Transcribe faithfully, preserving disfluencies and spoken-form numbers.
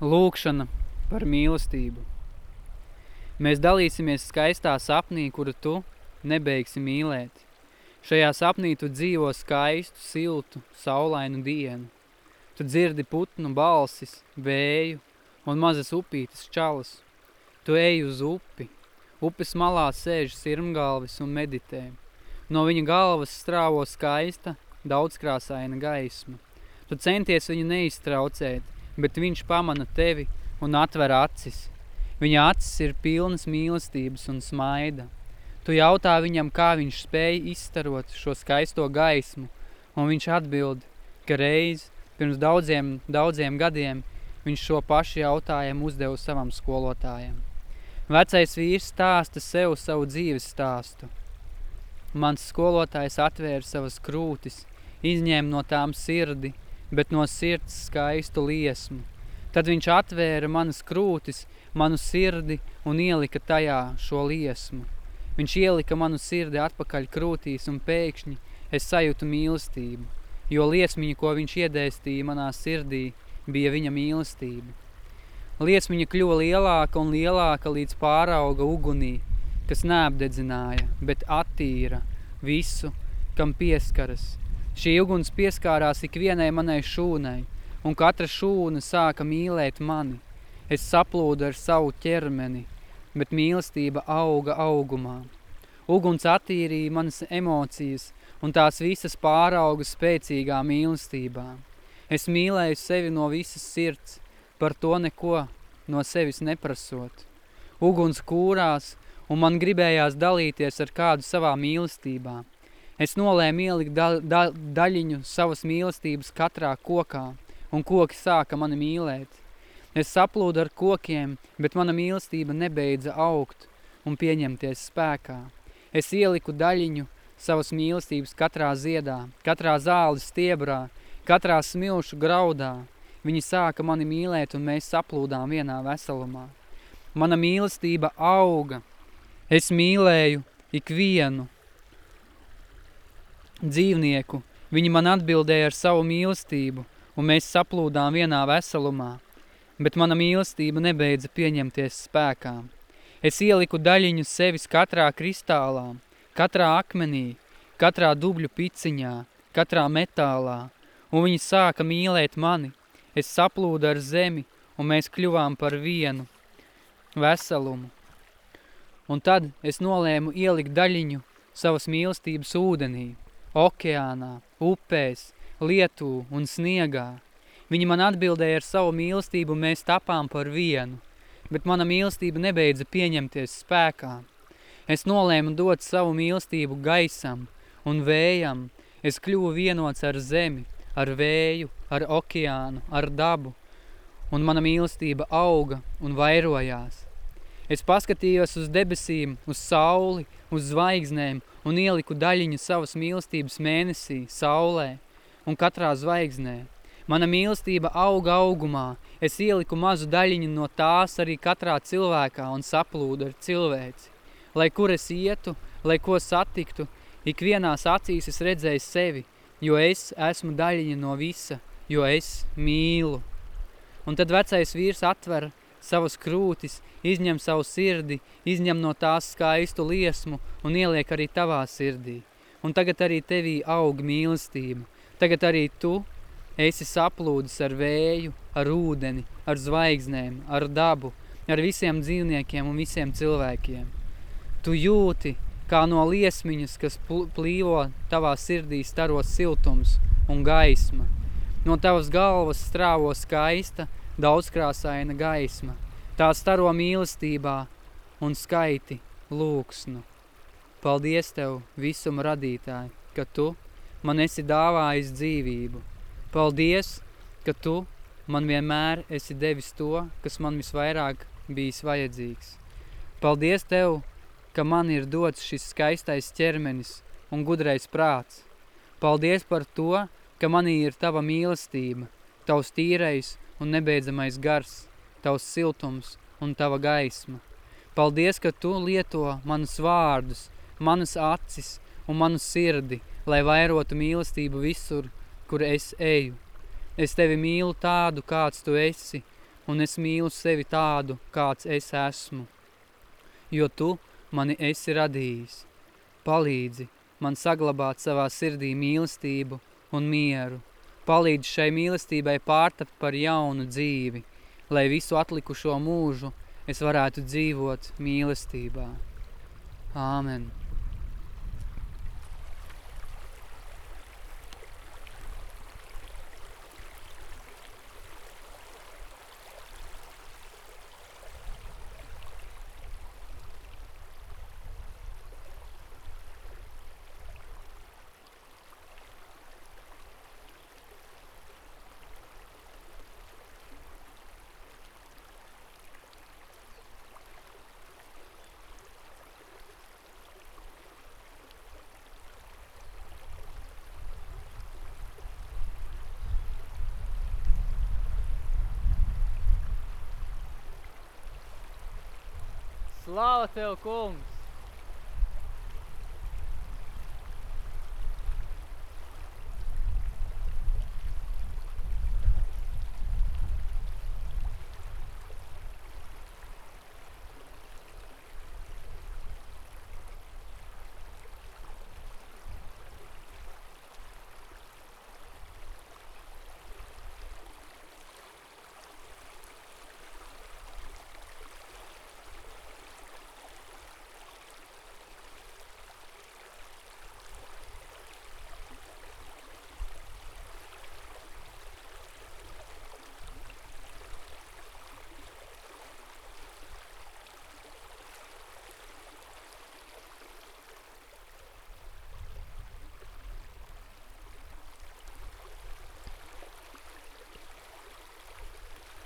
Lūkšana par mīlestību. Mēs dalīsimies skaistā sapnī, kuru tu nebeigsi mīlēt. Šajā sapnī tu dzīvo skaistu, siltu, saulainu dienu. Tu dzirdi putnu balsis, vēju un mazas upītes čalas. Tu ej uz upi. Upes malā sēž sirmgalvis un meditē. No viņa galvas strāvo skaista, daudzkrāsaina gaisma. Tu centies viņu neiztraucēt, bet viņš pamana tevi un atver acis. Viņa acis ir pilnas mīlestības un smaida. Tu jautā viņam, kā viņš spēj izstarot šo skaisto gaismu, un viņš atbild, ka reiz pirms daudziem, daudziem gadiem viņš šo pašu jautājumu uzdeva savam skolotājam. Vecais vīrs stāsta sev savu dzīves stāstu. Mans skolotājs atvēra savas krūtis, izņēma no tām sirdi, bet no sirds skaistu liesmu. Tad viņš atvēra manas krūtis, manu sirdi un ielika tajā šo liesmu. Viņš ielika manu sirdi atpakaļ krūtīs un pēkšņi es sajūtu mīlestību, jo liesmiņa, ko viņš iedēstīja manā sirdī, bija viņa mīlestība. Liesmiņa kļuva lielāka un lielāka līdz pārauga ugunī, kas neapdedzināja, bet attīra visu, kam pieskaras. Šī uguns pieskārās ikvienai manai šūnai, un katra šūna sāka mīlēt mani. Es saplūdu ar savu ķermeni, bet mīlestība auga augumā. Uguns attīrīja manas emocijas, un tās visas pārauga spēcīgā mīlestībā. Es mīlēju sevi no visas sirds, par to neko no sevis neprasot. Uguns kūrās, un man gribējās dalīties ar kādu savā mīlestībā. Es nolēmu ielikt da, da, daļiņu savas mīlestības katrā kokā, un koki sāka mani mīlēt. Es saplūdu ar kokiem, bet mana mīlestība nebeidza augt un pieņemties spēkā. Es ieliku daļiņu savas mīlestības katrā ziedā, katrā zāles stiebrā, katrā smilšu graudā. Viņi sāka mani mīlēt, un mēs saplūdām vienā veselumā. Mana mīlestība auga. Es mīlēju ikvienu dzīvnieku. Viņi man atbildēja ar savu mīlestību, un mēs saplūdām vienā veselumā. Bet mana mīlestība nebeidza pieņemties spēkā. Es ieliku daļiņu sevis katrā kristālā, katrā akmenī, katrā dubļu piciņā, katrā metālā, un viņi sāka mīlēt mani. Es saplūdu ar zemi, un mēs kļuvām par vienu veselumu. Un tad es nolēmu ielikt daļiņu savas mīlestības ūdenī, okeānā, upēs, lietū un sniegā. Viņi man atbildēja ar savu mīlestību, un mēs tapām par vienu, bet mana mīlestība nebeidza pieņemties spēkā. Es nolēmu dot savu mīlestību gaisam un vējam. Es kļuvu vienots ar zemi, ar vēju, ar okeānu, ar dabu, un mana mīlestība auga un vairojās. Es paskatījos uz debesīm, uz sauli, uz zvaigznēm un ieliku daļiņu savas mīlestības mēnesī, saulē un katrā zvaigznē. Mana mīlestība auga augumā, es ieliku mazu daļiņu no tās arī katrā cilvēkā un saplūdu ar cilvēci. Lai kur es ietu, lai ko satiktu, ikvienās acīs es redzēju sevi, jo es esmu daļiņa no visa, jo es mīlu. Un tad vecais vīrs atver savas krūtis, izņem savu sirdi, izņem no tās skaistu liesmu un ieliek arī tavā sirdī. Un tagad arī tevī aug mīlestība. Tagad arī tu esi saplūdis ar vēju, ar ūdeni, ar zvaigznēm, ar dabu, ar visiem dzīvniekiem un visiem cilvēkiem. Tu jūti, kā no liesmiņas, kas plīvo tavā sirdī, staro siltums un gaisma. No tavas galvas strāvo skaista, daudzkrāsaina gaisma. Tā staro mīlestībā un skaiti lūksnu. Paldies tev, visuma radītāji, ka tu man esi dāvājis dzīvību. Paldies, ka tu man vienmēr esi devis to, kas man visvairāk bijis vajadzīgs. Paldies tev, ka man ir dots šis skaistais ķermenis un gudrais prāts. Paldies par to, ka manī ir tava mīlestība, tavs tīrais un nebeidzamais gars, tavs siltums un tava gaisma. Paldies, ka tu lieto manus vārdus, manas acis un manu sirdi, lai vairotu mīlestību visur, kur es eju. Es tevi mīlu tādu, kāds tu esi, un es mīlu sevi tādu, kāds es esmu, jo tu mani esi radījis. Palīdzi man saglabāt savā sirdī mīlestību un mieru. Palīdzi šai mīlestībai pārtapt par jaunu dzīvi, lai visu atlikušo mūžu es varētu dzīvot mīlestībā. Āmen. Slāva Tev, Kungs!